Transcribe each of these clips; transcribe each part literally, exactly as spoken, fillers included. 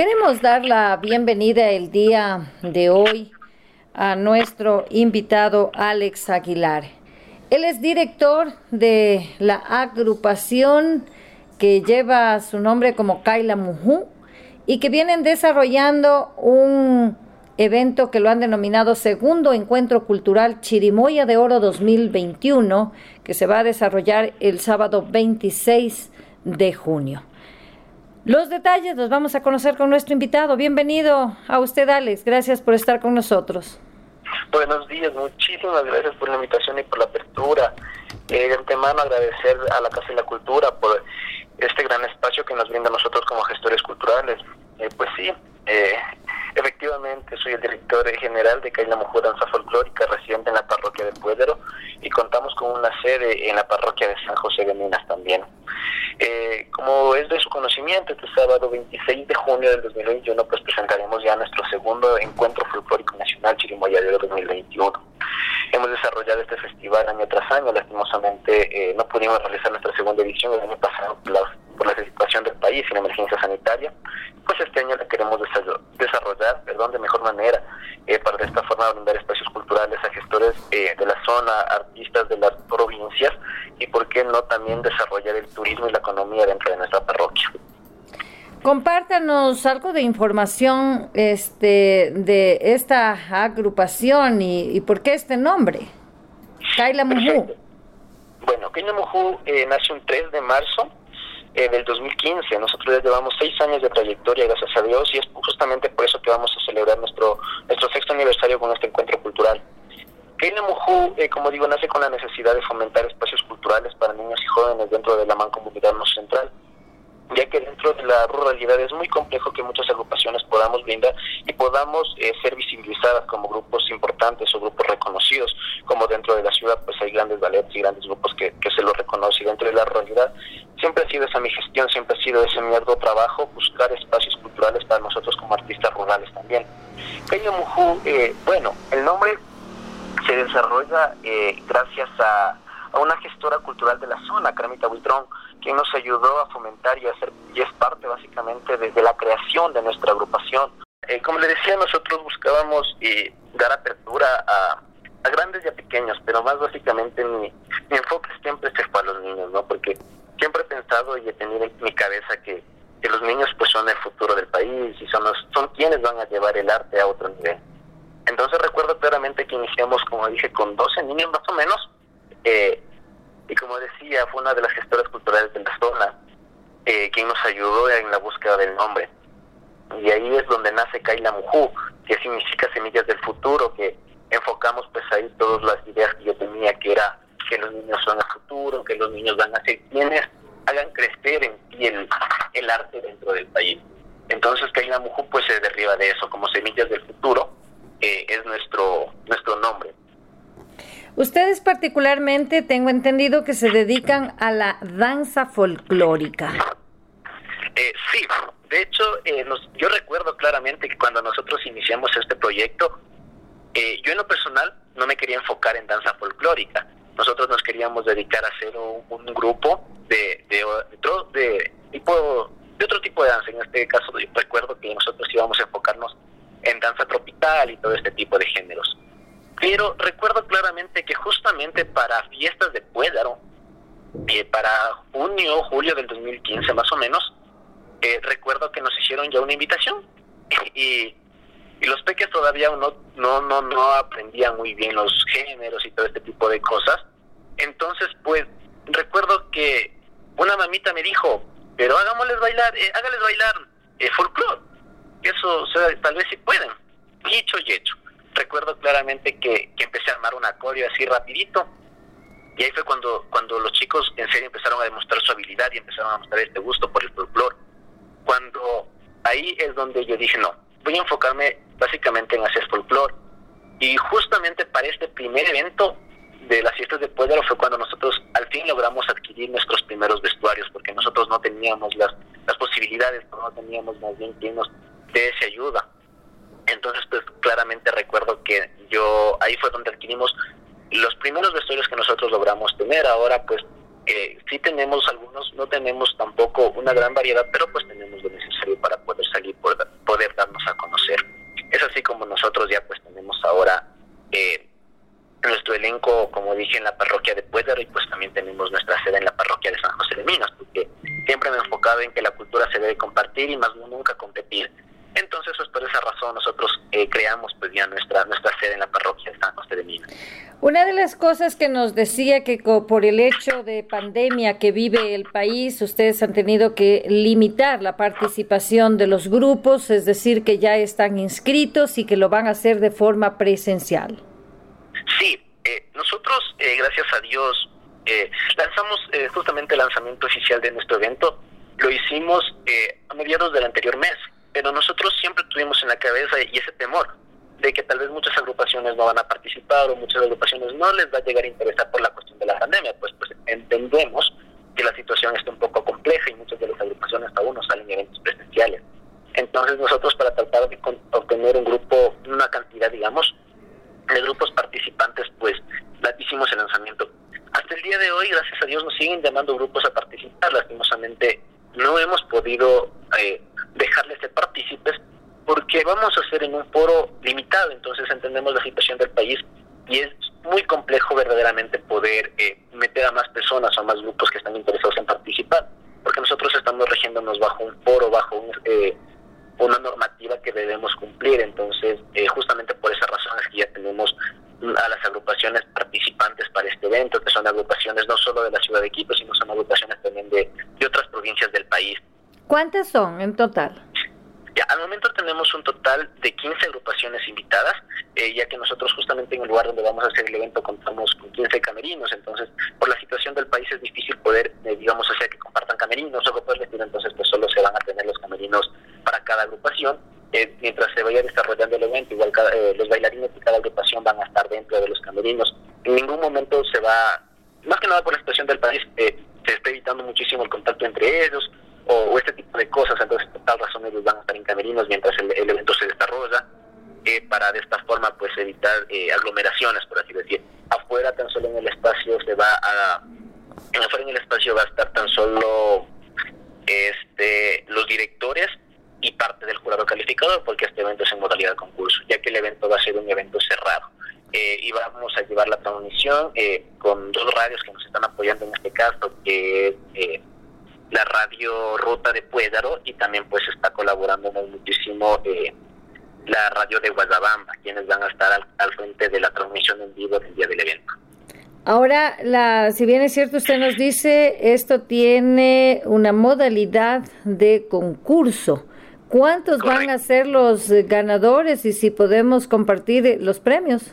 Queremos dar la bienvenida el día de hoy a nuestro invitado Alex Aguilar. Él es director de la agrupación que lleva su nombre como Kaila Muhu y que vienen desarrollando un evento que lo han denominado Segundo Encuentro Cultural Chirimoya de Oro dos mil veintiuno, que se va a desarrollar el sábado veintiséis de junio. Los detalles los vamos a conocer con nuestro invitado. Bienvenido a usted, Alex. Gracias por estar con nosotros. Buenos días, muchísimas gracias por la invitación y por la apertura. Eh, de antemano agradecer a la Casa de la Cultura por este gran espacio que nos brinda a nosotros como gestores culturales. Eh, pues sí, eh, efectivamente soy el director general de Kaila Muhu Danza Folclórica, residente en la parroquia de Puédero, y contamos con una sede en la parroquia de San José de Minas también. Eh, como es de su conocimiento, este sábado veintiséis de junio del dos mil veintiuno pues presentaremos ya nuestro segundo encuentro folclórico nacional Chirimoya de Oro dos mil veintiuno. Hemos desarrollado este festival año tras año. Lastimosamente eh, no pudimos realizar nuestra segunda edición el año pasado por la, por la situación del país y la emergencia sanitaria. Pues este año la queremos desarrollar perdón, de mejor manera eh, para de esta forma brindar espacios culturales a gestores eh, de la zona, artistas de las provincias y por qué no también desarrollar el turismo y la economía dentro de nuestra parroquia. Compártanos algo de información este, de esta agrupación y, y por qué este nombre, Kaila Muhu. Bueno, Kaila Muhu eh, nació un tres de marzo eh, del dos mil quince. Nosotros ya llevamos seis años de trayectoria, gracias a Dios, y es justamente por eso que vamos a celebrar nuestro nuestro sexto aniversario con este encuentro cultural. Kaila Muhu, eh, como digo, nace con la necesidad de fomentar espacios culturales para niños y jóvenes dentro de la mancomunidad no central, ya que dentro de la ruralidad es muy complejo que muchas agrupaciones podamos brindar y podamos eh, ser visibilizadas como grupos importantes o grupos reconocidos, como dentro de la ciudad pues hay grandes ballets y grandes grupos que, que se los reconoce. Dentro de la ruralidad siempre ha sido esa mi gestión, siempre ha sido ese mi arduo trabajo, buscar espacios culturales para nosotros como artistas rurales también. Kaila Muhu, eh, bueno, el nombre se desarrolla eh, gracias a, a una gestora cultural de la zona, Carmita Buitrón, quien nos ayudó a fomentar y a hacer, y es parte básicamente de, de la creación de nuestra agrupación. Eh, como le decía, nosotros buscábamos eh, dar apertura a, a grandes y a pequeños, pero más básicamente mi, mi enfoque siempre se fue a los niños, ¿no? Porque siempre he pensado y he tenido en mi cabeza que, que los niños pues son el futuro del país y son, los, son quienes van a llevar el arte a otro nivel. Entonces recuerdo claramente que iniciamos, como dije, con doce niños más o menos, eh, y como decía, fue una de las gestoras culturales de la zona eh, quien nos ayudó en la búsqueda del nombre. Y ahí es donde nace Kaila Muhu, que significa semillas del futuro, que enfocamos pues ahí todas las ideas que yo tenía, que era que los niños son el futuro, que los niños van a ser quienes hagan crecer en sí el, el arte dentro del país. Entonces Kaila Muhu pues se deriva de eso, como semillas del futuro, eh, es nuestro, nuestro nombre. Ustedes particularmente tengo entendido que se dedican a la danza folclórica. Eh, sí, de hecho, eh, nos, yo recuerdo claramente que cuando nosotros iniciamos este proyecto, eh, yo en lo personal no me quería enfocar en danza folclórica. Nosotros nos queríamos dedicar a hacer un, un grupo de, de, de, de, tipo, de otro tipo de danza. En este caso, yo recuerdo que nosotros íbamos a enfocarnos en danza tropical y todo este tipo de géneros. Pero recuerdo claramente que justamente para fiestas de Puédaro, eh, para junio, julio del dos mil quince más o menos, eh, recuerdo que nos hicieron ya una invitación y, y los peques todavía no, no, no, no aprendían muy bien los géneros y todo este tipo de cosas. Entonces, pues, recuerdo que una mamita me dijo, pero hagámosles bailar, eh, hágales bailar eh, folclore, eso o sea, tal vez sí pueden. Dicho y hecho. Recuerdo claramente que, que empecé a armar un acorio así rapidito y ahí fue cuando cuando los chicos en serio empezaron a demostrar su habilidad y empezaron a mostrar este gusto por el folclore. Cuando ahí es donde yo dije, no, voy a enfocarme básicamente en hacer folclore. Y justamente para este primer evento de las fiestas de Puédaro fue cuando nosotros al fin logramos adquirir nuestros primeros vestuarios, porque nosotros no teníamos las, las posibilidades, no teníamos más bien quien nos dé esa ayuda. Entonces, pues claramente recuerdo que yo, ahí fue donde adquirimos los primeros vestuarios que nosotros logramos tener. Ahora, pues, eh, sí tenemos algunos, no tenemos tampoco una gran variedad, pero pues tenemos lo necesario para poder salir por, Es así como nosotros ya pues tenemos ahora eh, nuestro elenco, como dije, en la parroquia de Puédaro, y pues también tenemos nuestra sede en la parroquia de San José de Minas, porque siempre me he enfocado en que la cultura se debe compartir y más nunca competir. Entonces, pues por esa razón nosotros eh, creamos pues ya nuestra nuestra sede en la parroquia de San José de Minas. Una de las cosas que nos decía que por el hecho de pandemia que vive el país, ustedes han tenido que limitar la participación de los grupos, es decir, que ya están inscritos y que lo van a hacer de forma presencial. Sí, eh, nosotros, eh, gracias a Dios, eh, lanzamos eh, justamente el lanzamiento oficial de nuestro evento. Lo hicimos eh, a mediados del anterior mes, pero nosotros siempre tuvimos en la cabeza y ese temor de que tal vez muchas agrupaciones no van a participar o muchas agrupaciones no les va a llegar a interesar por la cuestión de la pandemia. Pues, pues entendemos que la situación está un poco compleja y muchas de las agrupaciones aún no salen eventos presenciales. Entonces nosotros, para tratar de obtener un grupo, una cantidad, digamos, de grupos participantes, pues hicimos el lanzamiento. Hasta el día de hoy, gracias a Dios, nos siguen llamando grupos a participar. Lastimosamente no hemos podido eh, dejarles ser partícipes porque vamos a hacer en un foro limitado. Entonces entendemos la situación del país y es muy complejo verdaderamente poder eh, meter a más personas o a más grupos que están interesados en participar, porque nosotros estamos regiéndonos bajo un foro, bajo un, eh, una normativa que debemos cumplir. Entonces eh, justamente por esa razón es que ya tenemos a las agrupaciones participantes para este evento, que son agrupaciones no solo de la ciudad de Quito, sino son agrupaciones también de, de otras provincias del país. ¿Cuántas son en total? Ya, al momento tenemos un total de quince agrupaciones invitadas, eh, ya que nosotros justamente en el lugar donde vamos a hacer el evento contamos con quince camerinos. Entonces, por la situación del país es difícil poder, eh, digamos, hacer que compartan camerinos o por el estilo. Entonces, pues solo se van a tener los camerinos para cada agrupación. Eh, mientras se vaya desarrollando el evento, igual cada, eh, los bailarines de cada agrupación van a estar dentro de los camerinos. En ningún momento se va, más que nada por la situación del país, eh, se está evitando muchísimo el contacto entre ellos, o, o este tipo de cosas. Entonces, por tal razón, ellos van a estar en camerinos mientras el, el evento se desarrolla, eh, para de esta forma pues evitar eh, aglomeraciones, por así decir. Afuera, tan solo en el espacio se va a en afuera en el espacio va a estar tan solo este los directores y parte del jurado calificador, porque este evento es en modalidad de concurso, ya que el evento va a ser un evento cerrado. Eh, y vamos a llevar la transmisión eh, con dos radios que nos están apoyando en este caso, que es eh, la radio Ruta de Puédaro, y también pues está colaborando muchísimo eh, la radio de Guayabamba, quienes van a estar al, al frente de la transmisión en vivo del día del evento. Ahora, la, si bien es cierto, usted nos dice, esto tiene una modalidad de concurso. ¿Cuántos Correcto. Van a ser los ganadores y si podemos compartir los premios?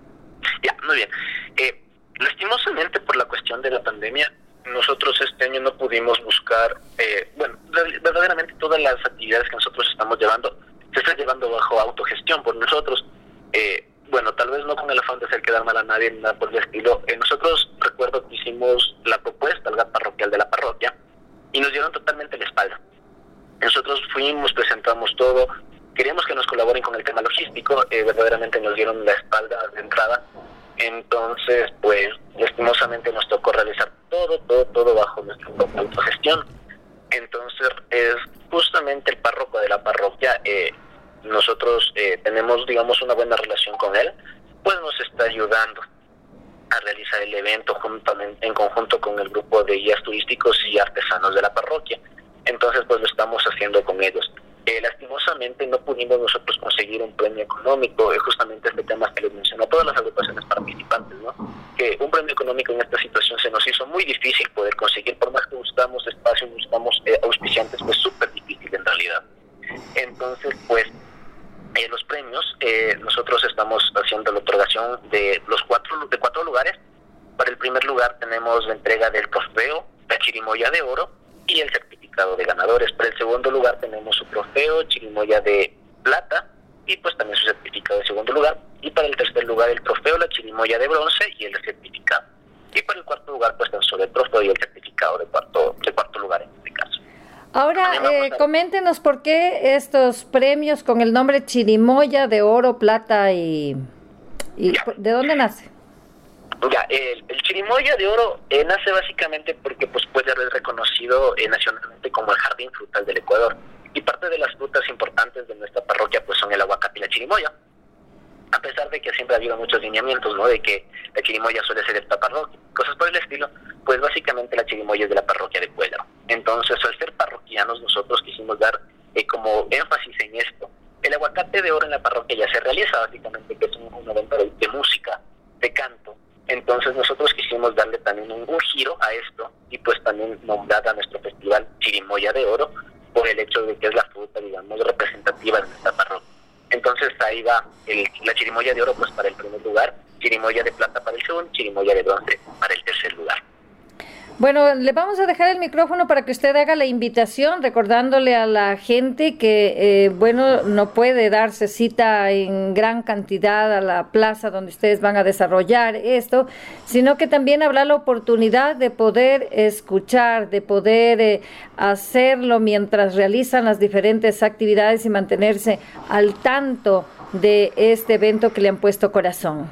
Ya, muy bien. Eh, lastimosamente, por la cuestión de la pandemia, nosotros este año no pudimos buscar, eh, bueno, verdaderamente todas las actividades que nosotros estamos llevando se están llevando bajo autogestión por nosotros. Eh, bueno, tal vez no con el afán de hacer quedar mal a nadie, nada por el estilo. Eh, nosotros, recuerdo que hicimos la propuesta al G A T parroquial de la parroquia y nos dieron totalmente la espalda. Nosotros fuimos, presentamos todo, queríamos que nos colaboren con el tema logístico, eh, verdaderamente nos dieron la espalda de entrada. Entonces, pues, lastimosamente nos tocó realizar todo, todo, todo bajo nuestra propia autogestión. Entonces, es justamente el párroco de la parroquia, eh, nosotros eh, tenemos, digamos, una buena relación con él, pues nos está ayudando a realizar el evento juntamente, en conjunto con el grupo de guías turísticos y artesanos de la parroquia. Entonces, pues lo estamos haciendo con ellos. Eh, lastimosamente no pudimos nosotros conseguir un premio económico, eh, justamente este tema que les menciono a todas las agrupaciones participantes, ¿no? Que un premio económico en esta situación se nos hizo muy difícil poder conseguir, por más que buscamos espacio, buscamos eh, auspiciantes, pues súper difícil en realidad. Entonces, pues, eh, los premios, eh, nosotros estamos haciendo la otorgación de los cuatro, de cuatro lugares. Para el primer lugar tenemos la entrega del trofeo, la chirimoya de oro y el certificado de ganadores. Para el segundo lugar tenemos su trofeo, chirimoya de plata y pues también su certificado de segundo lugar. Y para el tercer lugar el trofeo, la chirimoya de bronce y el certificado. Y para el cuarto lugar pues tan solo el trofeo y el certificado de cuarto, de cuarto lugar en este caso. Ahora, eh, a... coméntenos por qué estos premios con el nombre chirimoya de oro, plata y... y ¿de dónde nace? Ya, el, el chirimoya de oro eh, nace básicamente porque pues puede ser reconocido eh, nacionalmente como el jardín frutal del Ecuador. Y parte de las frutas importantes de nuestra parroquia pues son el aguacate y la chirimoya, a pesar de que siempre ha habido muchos lineamientos, ¿no? De que la chirimoya suele ser de esta parroquia, cosas por el estilo, pues básicamente la chirimoya es de la parroquia de Cuéllar. Entonces, al ser parroquianos, nosotros quisimos dar eh, como énfasis en esto. El aguacate de oro en la parroquia ya se realiza, básicamente, que es un, un evento de, de música, de canto. Entonces, nosotros quisimos darle también un, un giro a esto y pues también nombrar a nuestro festival Chirimoya de Oro por el hecho de que es la fruta, digamos, representativa de nuestra parroquia. Entonces, ahí va el, la chirimoya de oro pues para el primer lugar, chirimoya de plata para el segundo, chirimoya de bronce para el tercer lugar. Bueno, le vamos a dejar el micrófono para que usted haga la invitación, recordándole a la gente que, eh, bueno, no puede darse cita en gran cantidad a la plaza donde ustedes van a desarrollar esto, sino que también habrá la oportunidad de poder escuchar, de poder eh, hacerlo mientras realizan las diferentes actividades y mantenerse al tanto de este evento que le han puesto corazón.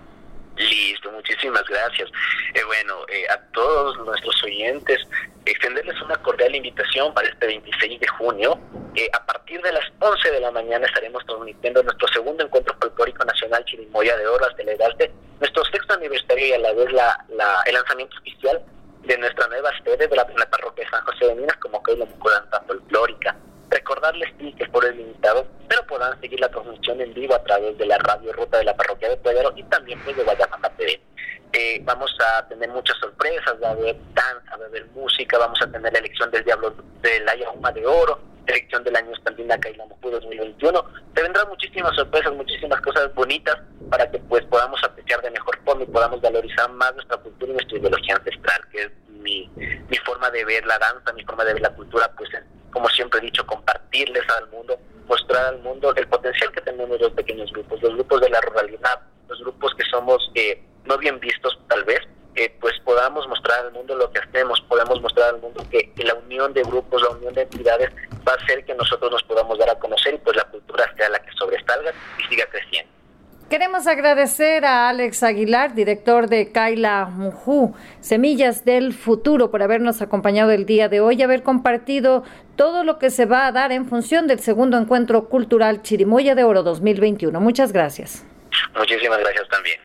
Listo, muchísimas gracias. Eh, bueno, eh, a todos nuestros oyentes, extenderles una cordial invitación para este veintiséis de junio. Eh, a partir de las once de la mañana estaremos transmitiendo nuestro segundo encuentro folclórico nacional Chirimoya de Oro, a celebrarse nuestro sexto aniversario y a la vez la, la, el lanzamiento oficial de nuestra nueva sede de la, de la parroquia de San José de Minas como que es la mucuranza folclórica. Recordarles sí, que por el limitado, pero podrán seguir la transmisión en vivo a través de la radio Ruta de la Parroquia de Cuéllar y también pues de Guayamanga T V. Eh, vamos a tener muchas sorpresas, va a haber danza, va a haber música, vamos a tener la elección del Diablo de la Yahuma de Oro, elección del año Estandina Kailamujú dos mil veintiuno. Te vendrán muchísimas sorpresas, muchísimas cosas bonitas para que pues podamos apreciar de mejor forma y podamos valorizar más nuestra cultura y nuestra ideología ancestral, que es mi, mi forma de ver la danza, mi forma de ver la cultura, pues es, como siempre he dicho, compartirles al mundo, mostrar al mundo el potencial que tenemos los pequeños grupos, los grupos de la ruralidad, los grupos que somos eh, no bien vistos tal vez, eh, pues podamos mostrar al mundo lo que hacemos, podemos mostrar al mundo que, que la unión de grupos, la unión de entidades va a hacer que nosotros nos podamos dar a conocer y pues la cultura sea la que sobresalga y siga creciendo. Queremos agradecer a Alex Aguilar, director de Kailamujú, Semillas del Futuro, por habernos acompañado el día de hoy y haber compartido todo lo que se va a dar en función del segundo encuentro cultural Chirimoya de Oro dos mil veintiuno. Muchas gracias. Muchísimas gracias también.